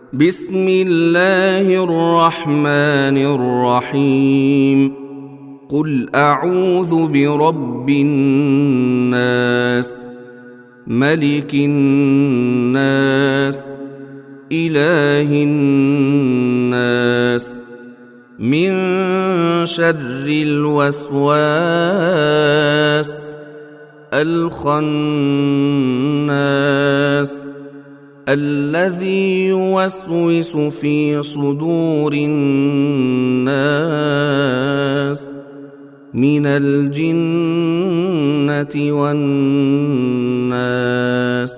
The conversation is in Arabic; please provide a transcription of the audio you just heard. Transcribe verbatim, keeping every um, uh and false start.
بسم الله الرحمن الرحيم قل أعوذ برب الناس ملك الناس إله الناس من شر الوسواس الخناس الذي يوسوس في صدور الناس من الجنة والناس.